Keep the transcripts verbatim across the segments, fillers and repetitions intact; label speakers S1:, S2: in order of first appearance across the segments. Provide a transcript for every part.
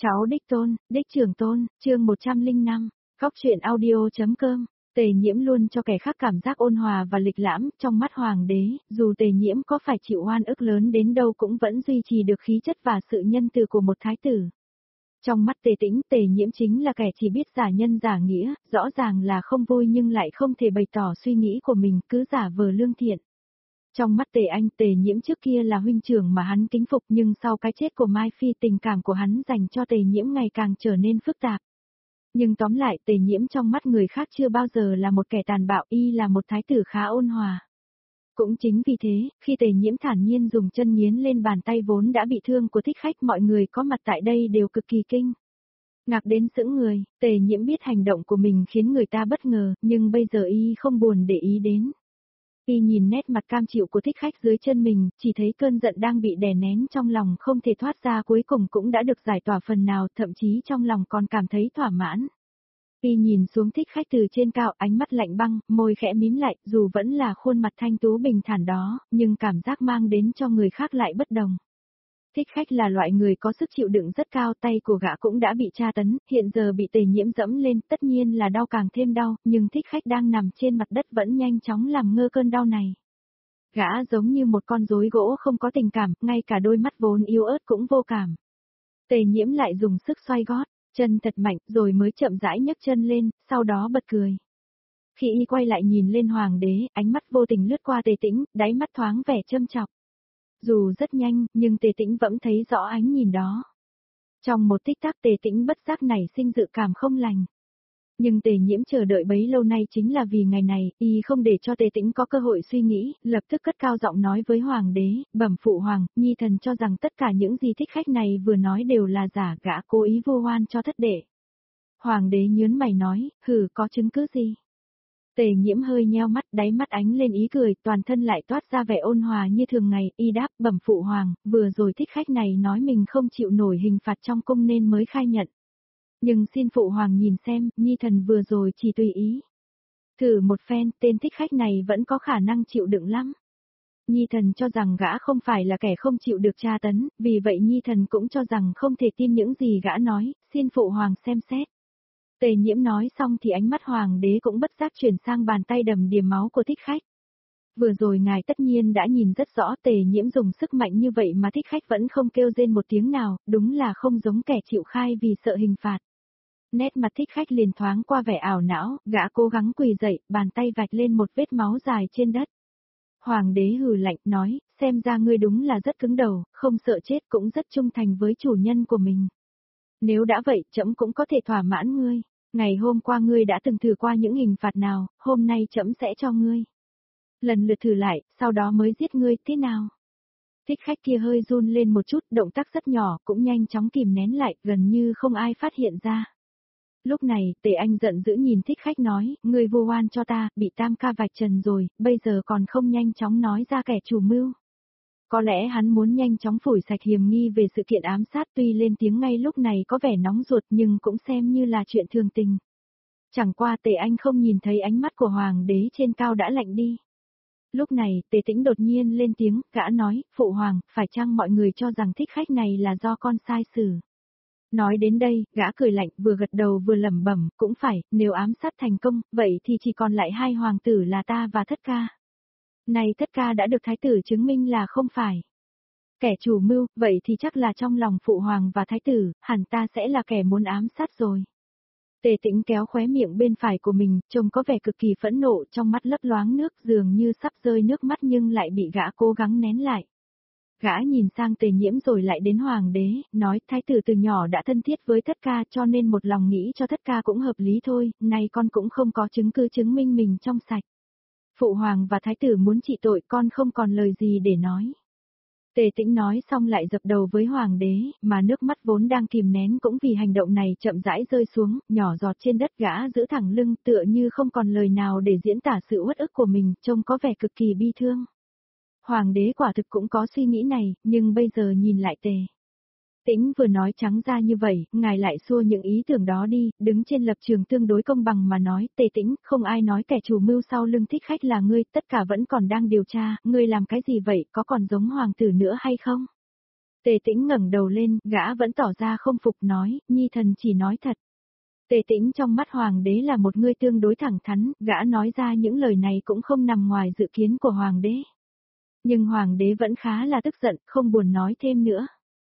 S1: Cháu đích tôn, đích trưởng tôn, chương một trăm lẻ năm, góc truyện audio.com. Tề Nhiễm luôn cho kẻ khác cảm giác ôn hòa và lịch lãm, trong mắt hoàng đế, dù Tề Nhiễm có phải chịu oan ức lớn đến đâu cũng vẫn duy trì được khí chất và sự nhân từ của một thái tử. Trong mắt Tề Tĩnh, Tề Nhiễm chính là kẻ chỉ biết giả nhân giả nghĩa, rõ ràng là không vui nhưng lại không thể bày tỏ suy nghĩ của mình, cứ giả vờ lương thiện. Trong mắt Tề Anh, Tề Nhiễm trước kia là huynh trưởng mà hắn kính phục, nhưng sau cái chết của Mai Phi, tình cảm của hắn dành cho Tề Nhiễm ngày càng trở nên phức tạp. Nhưng tóm lại, Tề Nhiễm trong mắt người khác chưa bao giờ là một kẻ tàn bạo, y là một thái tử khá ôn hòa. Cũng chính vì thế, khi Tề Nhiễm thản nhiên dùng chân nghiến lên bàn tay vốn đã bị thương của Thích Khách, mọi người có mặt tại đây đều cực kỳ kinh ngạc đến sững người. Tề Nhiễm biết hành động của mình khiến người ta bất ngờ, nhưng bây giờ y không buồn để ý đến. Y nhìn nét mặt cam chịu của Thích Khách dưới chân mình, chỉ thấy cơn giận đang bị đè nén trong lòng không thể thoát ra cuối cùng cũng đã được giải tỏa phần nào, thậm chí trong lòng còn cảm thấy thỏa mãn. Y nhìn xuống Thích Khách từ trên cao, ánh mắt lạnh băng, môi khẽ mím lại, dù vẫn là khuôn mặt thanh tú bình thản đó, nhưng cảm giác mang đến cho người khác lại bất đồng. Thích Khách là loại người có sức chịu đựng rất cao, tay của gã cũng đã bị tra tấn, hiện giờ bị Tề Nhiễm dẫm lên, tất nhiên là đau càng thêm đau, nhưng Thích Khách đang nằm trên mặt đất vẫn nhanh chóng làm ngơ cơn đau này. Gã giống như một con rối gỗ không có tình cảm, ngay cả đôi mắt vốn yếu ớt cũng vô cảm. Tề Nhiễm lại dùng sức xoay gót, chân thật mạnh, rồi mới chậm rãi nhấc chân lên, sau đó bật cười. Khi y quay lại nhìn lên hoàng đế, ánh mắt vô tình lướt qua Tề Tĩnh, đáy mắt thoáng vẻ châm chọc. Dù rất nhanh, nhưng Tề Tĩnh vẫn thấy rõ ánh nhìn đó. Trong một tích tắc Tề Tĩnh bất giác nảy sinh dự cảm không lành. Nhưng Tề Nhiễm chờ đợi bấy lâu nay chính là vì ngày này, y không để cho Tề Tĩnh có cơ hội suy nghĩ, lập tức cất cao giọng nói với hoàng đế, bẩm phụ hoàng, nhi thần cho rằng tất cả những gì Thích Khách này vừa nói đều là giả, gã cố ý vu oan cho thất đệ. Hoàng đế nhớn mày nói, hừ, có chứng cứ gì? Tề Nhiễm hơi nheo mắt, đáy mắt ánh lên ý cười, toàn thân lại toát ra vẻ ôn hòa như thường ngày, y đáp, bẩm phụ hoàng, vừa rồi Thích Khách này nói mình không chịu nổi hình phạt trong cung nên mới khai nhận. Nhưng xin phụ hoàng nhìn xem, nhi thần vừa rồi chỉ tùy ý. Thử một phen, tên Thích Khách này vẫn có khả năng chịu đựng lắm. Nhi thần cho rằng gã không phải là kẻ không chịu được tra tấn, vì vậy nhi thần cũng cho rằng không thể tin những gì gã nói, xin phụ hoàng xem xét. Tề Nhiễm nói xong thì ánh mắt hoàng đế cũng bất giác chuyển sang bàn tay đầm đìa máu của Thích Khách. Vừa rồi ngài tất nhiên đã nhìn rất rõ Tề Nhiễm dùng sức mạnh như vậy mà Thích Khách vẫn không kêu rên một tiếng nào, đúng là không giống kẻ chịu khai vì sợ hình phạt. Nét mặt Thích Khách liền thoáng qua vẻ ảo não, gã cố gắng quỳ dậy, bàn tay vạch lên một vết máu dài trên đất. Hoàng đế hừ lạnh nói, xem ra ngươi đúng là rất cứng đầu, không sợ chết cũng rất trung thành với chủ nhân của mình. Nếu đã vậy, trẫm cũng có thể thỏa mãn ngươi. Ngày hôm qua ngươi đã từng thử qua những hình phạt nào, hôm nay trẫm sẽ cho ngươi. Lần lượt thử lại, sau đó mới giết ngươi, thế nào? Thích Khách kia hơi run lên một chút, động tác rất nhỏ, cũng nhanh chóng kìm nén lại, gần như không ai phát hiện ra. Lúc này, Tề Anh giận dữ nhìn Thích Khách nói, ngươi vu oan cho ta, bị tam ca vạch trần rồi, bây giờ còn không nhanh chóng nói ra kẻ chủ mưu. Có lẽ hắn muốn nhanh chóng phủi sạch hiềm nghi về sự kiện ám sát, tuy lên tiếng ngay lúc này có vẻ nóng ruột nhưng cũng xem như là chuyện thường tình. Chẳng qua Tề Anh không nhìn thấy ánh mắt của hoàng đế trên cao đã lạnh đi. Lúc này, Tề Tĩnh đột nhiên lên tiếng, gã nói, phụ hoàng, phải chăng mọi người cho rằng Thích Khách này là do con sai xử? Nói đến đây, gã cười lạnh, vừa gật đầu vừa lẩm bẩm, cũng phải, nếu ám sát thành công, vậy thì chỉ còn lại hai hoàng tử là ta và Thất ca. Này Thất ca đã được thái tử chứng minh là không phải kẻ chủ mưu, vậy thì chắc là trong lòng phụ hoàng và thái tử, hẳn ta sẽ là kẻ muốn ám sát rồi. Tề Tĩnh kéo khóe miệng bên phải của mình, trông có vẻ cực kỳ phẫn nộ, trong mắt lấp loáng nước, dường như sắp rơi nước mắt nhưng lại bị gã cố gắng nén lại. Gã nhìn sang Tề Nhiễm rồi lại đến hoàng đế, nói thái tử từ nhỏ đã thân thiết với Thất ca cho nên một lòng nghĩ cho Thất ca cũng hợp lý thôi, nay con cũng không có chứng cứ chứng minh mình trong sạch. Phụ hoàng và thái tử muốn trị tội, con không còn lời gì để nói. Tề Tĩnh nói xong lại dập đầu với hoàng đế, mà nước mắt vốn đang kìm nén cũng vì hành động này chậm rãi rơi xuống, nhỏ giọt trên đất, gã giữ thẳng lưng tựa như không còn lời nào để diễn tả sự uất ức của mình, trông có vẻ cực kỳ bi thương. Hoàng đế quả thực cũng có suy nghĩ này, nhưng bây giờ nhìn lại Tề Tĩnh vừa nói trắng ra như vậy, ngài lại xua những ý tưởng đó đi, đứng trên lập trường tương đối công bằng mà nói, Tề Tĩnh, không ai nói kẻ chủ mưu sau lưng Thích Khách là ngươi, tất cả vẫn còn đang điều tra, ngươi làm cái gì vậy, có còn giống hoàng tử nữa hay không? Tề Tĩnh ngẩng đầu lên, gã vẫn tỏ ra không phục nói, nhi thần chỉ nói thật. Tề Tĩnh trong mắt hoàng đế là một người tương đối thẳng thắn, gã nói ra những lời này cũng không nằm ngoài dự kiến của hoàng đế. Nhưng hoàng đế vẫn khá là tức giận, không buồn nói thêm nữa.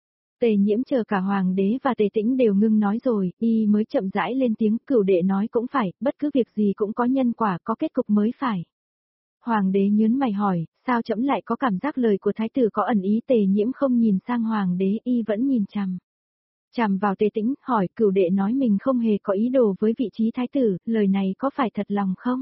S1: Tề Nhiễm chờ cả hoàng đế và Tề Tĩnh đều ngưng nói rồi, y mới chậm rãi lên tiếng, Cửu đệ nói cũng phải, bất cứ việc gì cũng có nhân quả, có kết cục mới phải. Hoàng đế nhớn mày hỏi, sao trẫm lại có cảm giác lời của thái tử có ẩn ý? Tề Nhiễm không nhìn sang hoàng đế, y vẫn nhìn chằm. Chằm vào Tề Tĩnh, hỏi, Cửu đệ nói mình không hề có ý đồ với vị trí thái tử, lời này có phải thật lòng không?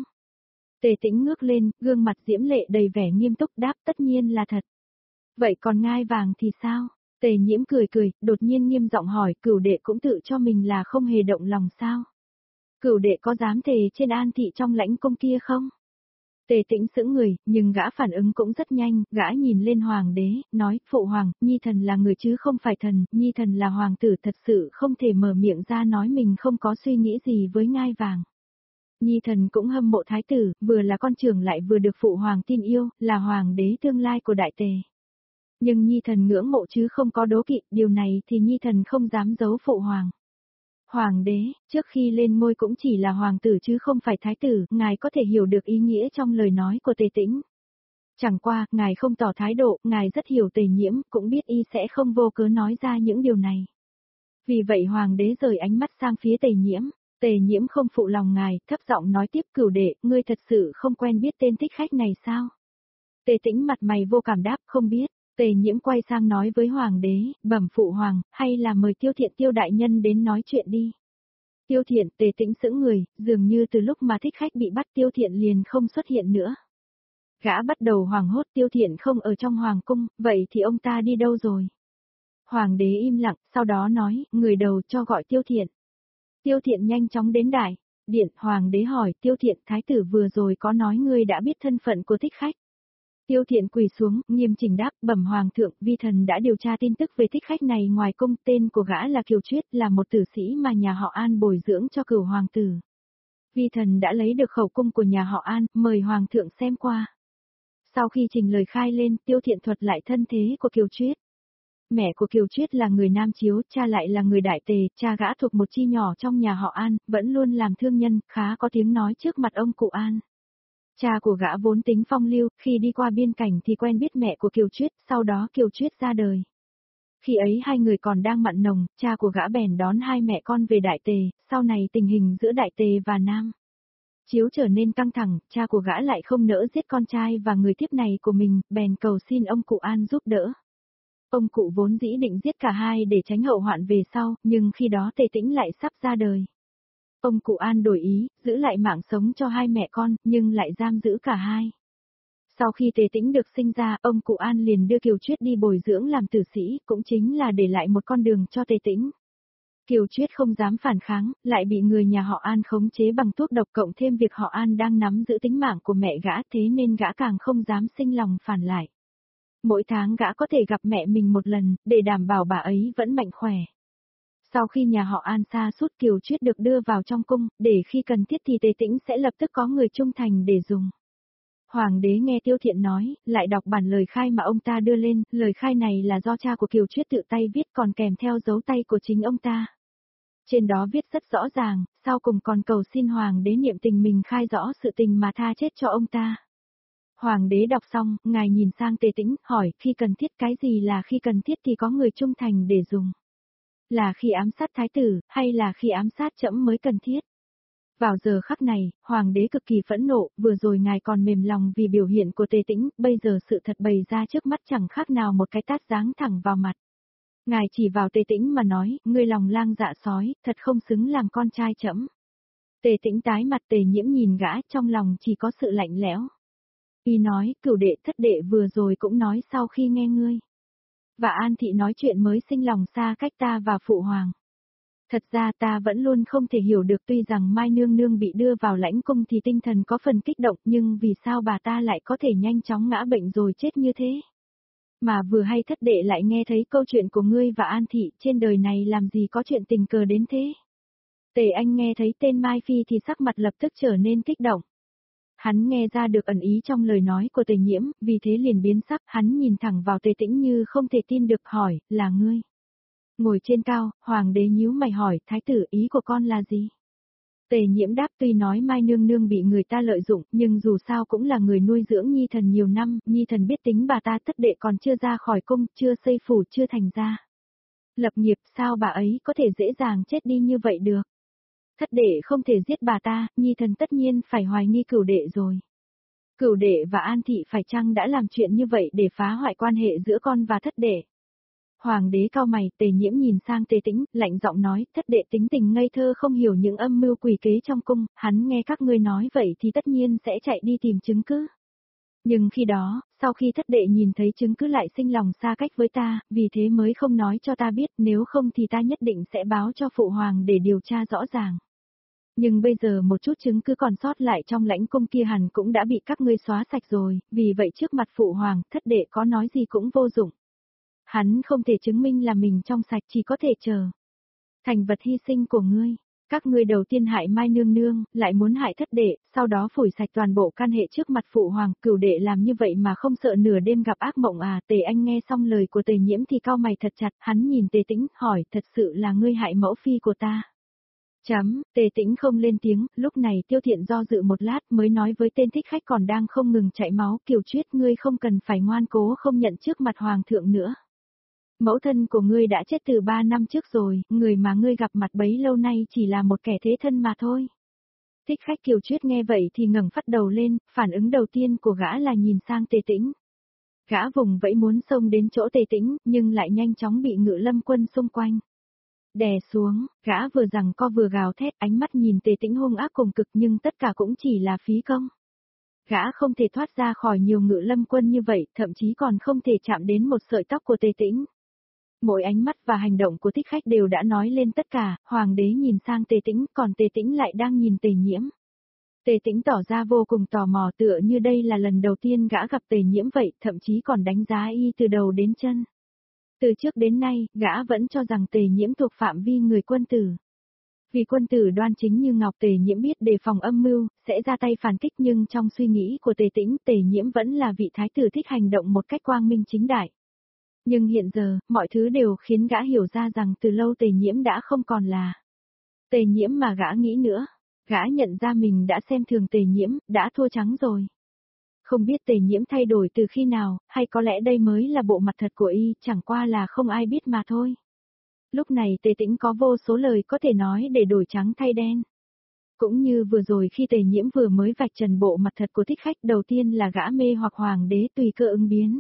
S1: Tề Tĩnh ngước lên, gương mặt diễm lệ đầy vẻ nghiêm túc đáp, tất nhiên là thật. Vậy còn ngai vàng thì sao? Tề Nhiễm cười cười, đột nhiên nghiêm giọng hỏi, Cửu đệ cũng tự cho mình là không hề động lòng sao? Cửu đệ có dám thề trên An thị trong lãnh cung kia không? Tề Tĩnh sững người, nhưng gã phản ứng cũng rất nhanh, gã nhìn lên hoàng đế, nói, phụ hoàng, nhi thần là người chứ không phải thần, nhi thần là hoàng tử, thật sự không thể mở miệng ra nói mình không có suy nghĩ gì với ngai vàng. Nhi thần cũng hâm mộ thái tử, vừa là con trưởng lại vừa được phụ hoàng tin yêu, là hoàng đế tương lai của đại tề. Nhưng nhi thần ngưỡng mộ chứ không có đố kỵ, điều này thì nhi thần không dám giấu phụ hoàng. Hoàng đế, trước khi lên ngôi cũng chỉ là hoàng tử chứ không phải thái tử, ngài có thể hiểu được ý nghĩa trong lời nói của Tề Tĩnh. Chẳng qua, ngài không tỏ thái độ, ngài rất hiểu Tề Nhiễm, cũng biết y sẽ không vô cớ nói ra những điều này. Vì vậy hoàng đế rời ánh mắt sang phía Tề Nhiễm. Tề Nhiễm không phụ lòng ngài, thấp giọng nói tiếp, Cửu đệ, ngươi thật sự không quen biết tên thích khách này sao? Tề Tĩnh mặt mày vô cảm đáp, không biết. Tề Nhiễm quay sang nói với hoàng đế, bẩm phụ hoàng, hay là mời Tiêu Thiện Tiêu đại nhân đến nói chuyện đi. Tiêu Thiện, Tề Tĩnh sững người, dường như từ lúc mà thích khách bị bắt Tiêu Thiện liền không xuất hiện nữa. Gã bắt đầu hoảng hốt, Tiêu Thiện không ở trong hoàng cung, vậy thì ông ta đi đâu rồi? Hoàng đế im lặng, sau đó nói, người đầu cho gọi Tiêu Thiện. Tiêu Thiện nhanh chóng đến đại điện, hoàng đế hỏi, Tiêu Thiện, thái tử vừa rồi có nói ngươi đã biết thân phận của thích khách. Tiêu Thiện quỳ xuống, nghiêm chỉnh đáp, bẩm hoàng thượng, vi thần đã điều tra tin tức về thích khách này ngoài cung, tên của gã là Kiều Chuyết, là một tử sĩ mà nhà họ An bồi dưỡng cho cửu hoàng tử. Vi thần đã lấy được khẩu cung của nhà họ An, mời hoàng thượng xem qua. Sau khi trình lời khai lên, Tiêu Thiện thuật lại thân thế của Kiều Chuyết. Mẹ của Kiều Chuyết là người Nam Chiếu, cha lại là người Đại Tề, cha gã thuộc một chi nhỏ trong nhà họ An, vẫn luôn làm thương nhân, khá có tiếng nói trước mặt ông cụ An. Cha của gã vốn tính phong lưu, khi đi qua biên cảnh thì quen biết mẹ của Kiều Chuyết, sau đó Kiều Chuyết ra đời. Khi ấy hai người còn đang mặn nồng, cha của gã bèn đón hai mẹ con về Đại Tề, sau này tình hình giữa Đại Tề và Nam Chiếu trở nên căng thẳng, cha của gã lại không nỡ giết con trai và người tiếp này của mình, bèn cầu xin ông cụ An giúp đỡ. Ông cụ vốn dĩ định giết cả hai để tránh hậu hoạn về sau, nhưng khi đó Tề Tĩnh lại sắp ra đời. Ông cụ An đổi ý, giữ lại mạng sống cho hai mẹ con, nhưng lại giam giữ cả hai. Sau khi Tề Tĩnh được sinh ra, ông cụ An liền đưa Kiều Chuyết đi bồi dưỡng làm tử sĩ, cũng chính là để lại một con đường cho Tề Tĩnh. Kiều Chuyết không dám phản kháng, lại bị người nhà họ An khống chế bằng thuốc độc, cộng thêm việc họ An đang nắm giữ tính mạng của mẹ gã, thế nên gã càng không dám sinh lòng phản lại. Mỗi tháng gã có thể gặp mẹ mình một lần, để đảm bảo bà ấy vẫn mạnh khỏe. Sau khi nhà họ An sa sút, Kiều Chuyết được đưa vào trong cung, để khi cần thiết thì Tề Tĩnh sẽ lập tức có người trung thành để dùng. Hoàng đế nghe Tiêu Thiện nói, lại đọc bản lời khai mà ông ta đưa lên, lời khai này là do cha của Kiều Chuyết tự tay viết, còn kèm theo dấu tay của chính ông ta. Trên đó viết rất rõ ràng, sau cùng còn cầu xin Hoàng đế niệm tình mình khai rõ sự tình mà tha chết cho ông ta. Hoàng đế đọc xong, ngài nhìn sang Tề Tĩnh, hỏi, khi cần thiết, cái gì là khi cần thiết thì có người trung thành để dùng? Là khi ám sát thái tử, hay là khi ám sát trẫm mới cần thiết? Vào giờ khắc này, hoàng đế cực kỳ phẫn nộ, vừa rồi ngài còn mềm lòng vì biểu hiện của Tề Tĩnh, bây giờ sự thật bày ra trước mắt chẳng khác nào một cái tát giáng thẳng vào mặt. Ngài chỉ vào Tề Tĩnh mà nói, ngươi lòng lang dạ sói, thật không xứng làm con trai trẫm. Tề Tĩnh tái mặt, Tề Nhiễm nhìn gã, trong lòng chỉ có sự lạnh lẽo. Y nói, cửu đệ thất đệ vừa rồi cũng nói sau khi nghe ngươi và An thị nói chuyện mới sinh lòng xa cách ta và phụ hoàng. Thật ra ta vẫn luôn không thể hiểu được, tuy rằng Mai Nương Nương bị đưa vào lãnh cung thì tinh thần có phần kích động, nhưng vì sao bà ta lại có thể nhanh chóng ngã bệnh rồi chết như thế? Mà vừa hay thất đệ lại nghe thấy câu chuyện của ngươi và An thị, trên đời này làm gì có chuyện tình cờ đến thế? Tề Anh nghe thấy tên Mai Phi thì sắc mặt lập tức trở nên kích động. Hắn nghe ra được ẩn ý trong lời nói của Tề Nhiễm, vì thế liền biến sắc, hắn nhìn thẳng vào Tề Tĩnh như không thể tin được hỏi, là ngươi. Ngồi trên cao, hoàng đế nhíu mày hỏi, thái tử ý của con là gì? Tề Nhiễm đáp tuy nói Mai Nương Nương bị người ta lợi dụng, nhưng dù sao cũng là người nuôi dưỡng Nhi Thần nhiều năm, Nhi Thần biết tính bà ta thất đệ còn chưa ra khỏi cung, chưa xây phủ chưa thành ra. Lập nghiệp sao bà ấy có thể dễ dàng chết đi như vậy được? Thất đệ không thể giết bà ta, Nhi Thần tất nhiên phải hoài nghi cửu đệ rồi. Cửu đệ và An Thị phải chăng đã làm chuyện như vậy để phá hoại quan hệ giữa con và thất đệ? Hoàng đế cao mày, Tề Nhiễm nhìn sang Tề Tĩnh, lạnh giọng nói, thất đệ tính tình ngây thơ không hiểu những âm mưu quỷ kế trong cung, hắn nghe các ngươi nói vậy thì tất nhiên sẽ chạy đi tìm chứng cứ. Nhưng khi đó, sau khi thất đệ nhìn thấy chứng cứ lại sinh lòng xa cách với ta, vì thế mới không nói cho ta biết, nếu không thì ta nhất định sẽ báo cho phụ hoàng để điều tra rõ ràng. Nhưng bây giờ một chút chứng cứ còn sót lại trong lãnh cung kia hẳn cũng đã bị các ngươi xóa sạch rồi, vì vậy trước mặt phụ hoàng, thất đệ có nói gì cũng vô dụng. Hắn không thể chứng minh là mình trong sạch, chỉ có thể chờ thành vật hy sinh của ngươi. Các ngươi đầu tiên hại Mai Nương Nương, lại muốn hại thất đệ, sau đó phủi sạch toàn bộ can hệ trước mặt phụ hoàng, cửu đệ làm như vậy mà không sợ nửa đêm gặp ác mộng à? Tề Anh nghe xong lời của Tề Nhiễm thì cau mày thật chặt, hắn nhìn Tề Tĩnh, hỏi, thật sự là ngươi hại mẫu phi của ta? Chấm, Tề Tĩnh không lên tiếng, lúc này Tiêu Thiện do dự một lát mới nói với tên thích khách còn đang không ngừng chảy máu, Kiều Chuyết ngươi không cần phải ngoan cố không nhận trước mặt hoàng thượng nữa. Mẫu thân của ngươi đã chết từ ba năm trước rồi, người mà ngươi gặp mặt bấy lâu nay chỉ là một kẻ thế thân mà thôi. Thích khách Kiều Chuyết nghe vậy thì ngẩng phát đầu lên, phản ứng đầu tiên của gã là nhìn sang Tề Tĩnh. Gã vùng vẫy muốn xông đến chỗ Tề Tĩnh, nhưng lại nhanh chóng bị Ngự Lâm quân xung quanh đè xuống, gã vừa giằng co vừa gào thét, ánh mắt nhìn Tề Tĩnh hung ác cùng cực nhưng tất cả cũng chỉ là phí công. Gã không thể thoát ra khỏi nhiều Ngự Lâm quân như vậy, thậm chí còn không thể chạm đến một sợi tóc của Tề Tĩnh. Mỗi ánh mắt và hành động của thích khách đều đã nói lên tất cả, hoàng đế nhìn sang Tề Tĩnh, còn Tề Tĩnh lại đang nhìn Tề Nhiễm. Tề Tĩnh tỏ ra vô cùng tò mò, tựa như đây là lần đầu tiên gã gặp Tề Nhiễm vậy, thậm chí còn đánh giá y từ đầu đến chân. Từ trước đến nay, gã vẫn cho rằng Tề Nhiễm thuộc phạm vi người quân tử. Vì quân tử đoan chính như ngọc, Tề Nhiễm biết đề phòng âm mưu, sẽ ra tay phản kích, nhưng trong suy nghĩ của Tề Tĩnh, Tề Nhiễm vẫn là vị thái tử thích hành động một cách quang minh chính đại. Nhưng hiện giờ, mọi thứ đều khiến gã hiểu ra rằng từ lâu Tề Nhiễm đã không còn là Tề Nhiễm mà gã nghĩ nữa. Gã nhận ra mình đã xem thường Tề Nhiễm, đã thua trắng rồi. Không biết Tề Nhiễm thay đổi từ khi nào, hay có lẽ đây mới là bộ mặt thật của y, chẳng qua là không ai biết mà thôi. Lúc này Tề Tĩnh có vô số lời có thể nói để đổi trắng thay đen. Cũng như vừa rồi khi Tề Nhiễm vừa mới vạch trần bộ mặt thật của thích khách, đầu tiên là gã mê hoặc hoàng đế tùy cơ ứng biến.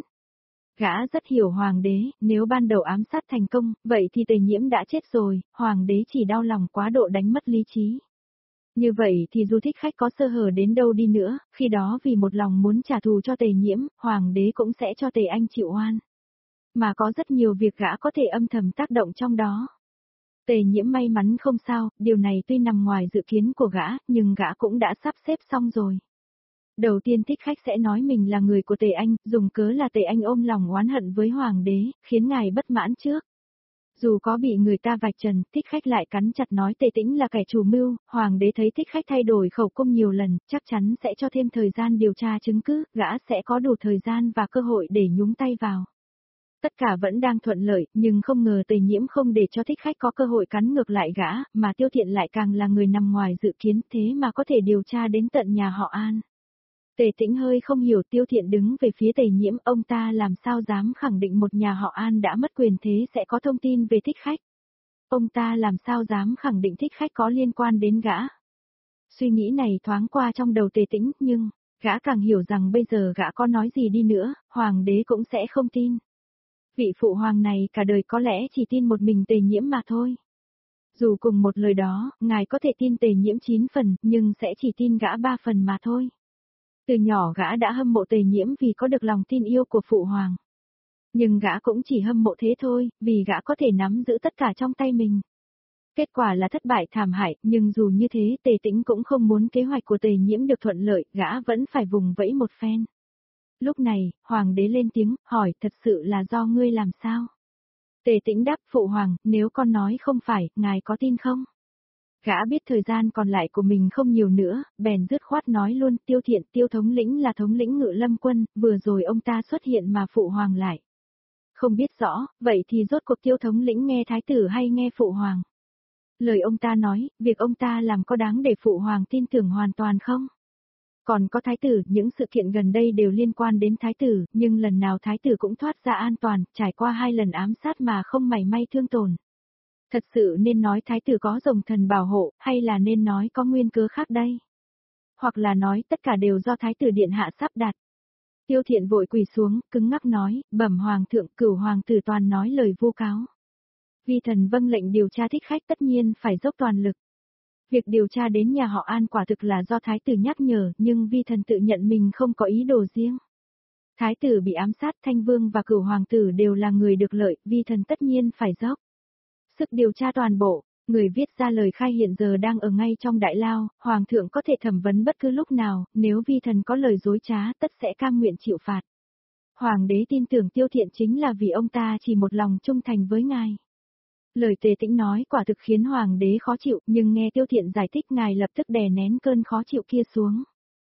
S1: Gã rất hiểu hoàng đế, nếu ban đầu ám sát thành công, vậy thì Tề Nhiễm đã chết rồi, hoàng đế chỉ đau lòng quá độ đánh mất lý trí. Như vậy thì dù thích khách có sơ hở đến đâu đi nữa, khi đó vì một lòng muốn trả thù cho Tề Nhiễm, hoàng đế cũng sẽ cho Tề Anh chịu oan. Mà có rất nhiều việc gã có thể âm thầm tác động trong đó. Tề Nhiễm may mắn không sao, điều này tuy nằm ngoài dự kiến của gã, nhưng gã cũng đã sắp xếp xong rồi. Đầu tiên thích khách sẽ nói mình là người của Tề Anh, dùng cớ là Tề Anh ôm lòng oán hận với hoàng đế, khiến ngài bất mãn trước. Dù có bị người ta vạch trần, thích khách lại cắn chặt nói Tề Tĩnh là kẻ chủ mưu, hoàng đế thấy thích khách thay đổi khẩu cung nhiều lần, chắc chắn sẽ cho thêm thời gian điều tra chứng cứ, gã sẽ có đủ thời gian và cơ hội để nhúng tay vào. Tất cả vẫn đang thuận lợi, nhưng không ngờ Tề Nhiễm không để cho thích khách có cơ hội cắn ngược lại gã, mà Tiêu Thiện lại càng là người nằm ngoài dự kiến, thế mà có thể điều tra đến tận nhà họ An. Tề Tĩnh hơi không hiểu, Tiêu Thiện đứng về phía Tề Nhiễm, ông ta làm sao dám khẳng định một nhà họ An đã mất quyền thế sẽ có thông tin về thích khách. Ông ta làm sao dám khẳng định thích khách có liên quan đến gã. Suy nghĩ này thoáng qua trong đầu Tề Tĩnh, nhưng, gã càng hiểu rằng bây giờ gã có nói gì đi nữa, hoàng đế cũng sẽ không tin. Vị phụ hoàng này cả đời có lẽ chỉ tin một mình Tề Nhiễm mà thôi. Dù cùng một lời đó, ngài có thể tin Tề Nhiễm chín phần, nhưng sẽ chỉ tin gã ba phần mà thôi. Từ nhỏ gã đã hâm mộ Tề Nhiễm vì có được lòng tin yêu của phụ hoàng. Nhưng gã cũng chỉ hâm mộ thế thôi, vì gã có thể nắm giữ tất cả trong tay mình. Kết quả là thất bại thảm hại, nhưng dù như thế Tề Tĩnh cũng không muốn kế hoạch của Tề Nhiễm được thuận lợi, gã vẫn phải vùng vẫy một phen. Lúc này, hoàng đế lên tiếng, hỏi thật sự là do ngươi làm sao? Tề Tĩnh đáp phụ hoàng, nếu con nói không phải, ngài có tin không? Gã biết thời gian còn lại của mình không nhiều nữa, bèn dứt khoát nói luôn, Tiêu Thiện, Tiêu thống lĩnh là thống lĩnh Ngự Lâm quân, vừa rồi ông ta xuất hiện mà phụ hoàng lại. Không biết rõ, vậy thì rốt cuộc Tiêu thống lĩnh nghe thái tử hay nghe phụ hoàng? Lời ông ta nói, việc ông ta làm có đáng để phụ hoàng tin tưởng hoàn toàn không? Còn có thái tử, những sự kiện gần đây đều liên quan đến thái tử, nhưng lần nào thái tử cũng thoát ra an toàn, trải qua hai lần ám sát mà không mảy may thương tổn. Thật sự nên nói thái tử có rồng thần bảo hộ, hay là nên nói có nguyên cớ khác đây? Hoặc là nói tất cả đều do thái tử điện hạ sắp đặt. Tiêu Thiện vội quỳ xuống, cứng ngắc nói, bẩm hoàng thượng, cửu hoàng tử toàn nói lời vu cáo. Vi thần vâng lệnh điều tra thích khách tất nhiên phải dốc toàn lực. Việc điều tra đến nhà họ An quả thực là do thái tử nhắc nhở, nhưng vi thần tự nhận mình không có ý đồ riêng. Thái tử bị ám sát, Thanh Vương và cửu hoàng tử đều là người được lợi, vi thần tất nhiên phải dốc sức điều tra toàn bộ. Người viết ra lời khai hiện giờ đang ở ngay trong đại lao, hoàng thượng có thể thẩm vấn bất cứ lúc nào, nếu vi thần có lời dối trá tất sẽ cam nguyện chịu phạt. Hoàng đế tin tưởng Tiêu Thiện chính là vì ông ta chỉ một lòng trung thành với ngài. Lời Tề Tĩnh nói quả thực khiến hoàng đế khó chịu, nhưng nghe Tiêu Thiện giải thích ngài lập tức đè nén cơn khó chịu kia xuống.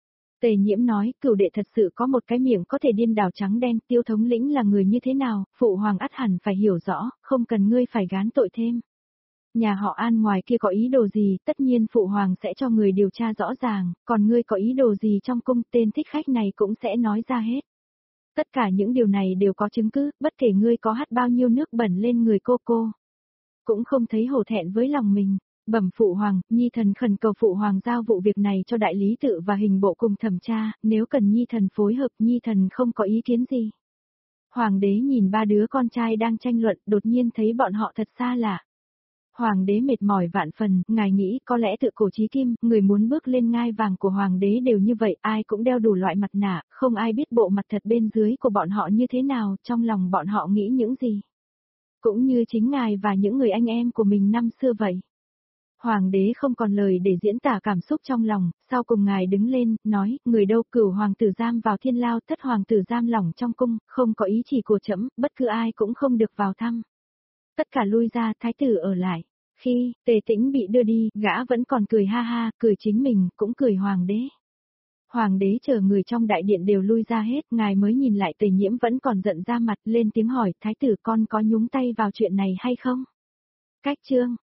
S1: Tề Nhiễm nói, cửu đệ thật sự có một cái miệng có thể điên đảo trắng đen, Tiêu thống lĩnh là người như thế nào, phụ hoàng ắt hẳn phải hiểu rõ, không cần ngươi phải gán tội thêm. Nhà họ An ngoài kia có ý đồ gì, tất nhiên phụ hoàng sẽ cho người điều tra rõ ràng, còn ngươi có ý đồ gì trong cung, tên thích khách này cũng sẽ nói ra hết. Tất cả những điều này đều có chứng cứ, bất kể ngươi có hắt bao nhiêu nước bẩn lên người cô cô. Cũng không thấy hổ thẹn với lòng mình. Bẩm phụ hoàng, nhi thần khẩn cầu phụ hoàng giao vụ việc này cho đại lý tự và hình bộ cùng thẩm tra, nếu cần nhi thần phối hợp nhi thần không có ý kiến gì. Hoàng đế nhìn ba đứa con trai đang tranh luận, đột nhiên thấy bọn họ thật xa lạ. Hoàng đế mệt mỏi vạn phần, ngài nghĩ có lẽ tự cổ chí kim, người muốn bước lên ngai vàng của hoàng đế đều như vậy, ai cũng đeo đủ loại mặt nạ, không ai biết bộ mặt thật bên dưới của bọn họ như thế nào, trong lòng bọn họ nghĩ những gì. Cũng như chính ngài và những người anh em của mình năm xưa vậy. Hoàng đế không còn lời để diễn tả cảm xúc trong lòng, sau cùng ngài đứng lên, nói, người đâu, cửu hoàng tử giam vào thiên lao, thất hoàng tử giam lỏng trong cung, không có ý chỉ của trẫm, bất cứ ai cũng không được vào thăm. Tất cả lui ra, thái tử ở lại. Khi Tề Tĩnh bị đưa đi, gã vẫn còn cười ha ha, cười chính mình, cũng cười hoàng đế. Hoàng đế chờ người trong đại điện đều lui ra hết, ngài mới nhìn lại Tề Nhiễm vẫn còn giận ra mặt, lên tiếng hỏi, thái tử con có nhúng tay vào chuyện này hay không? Cách chương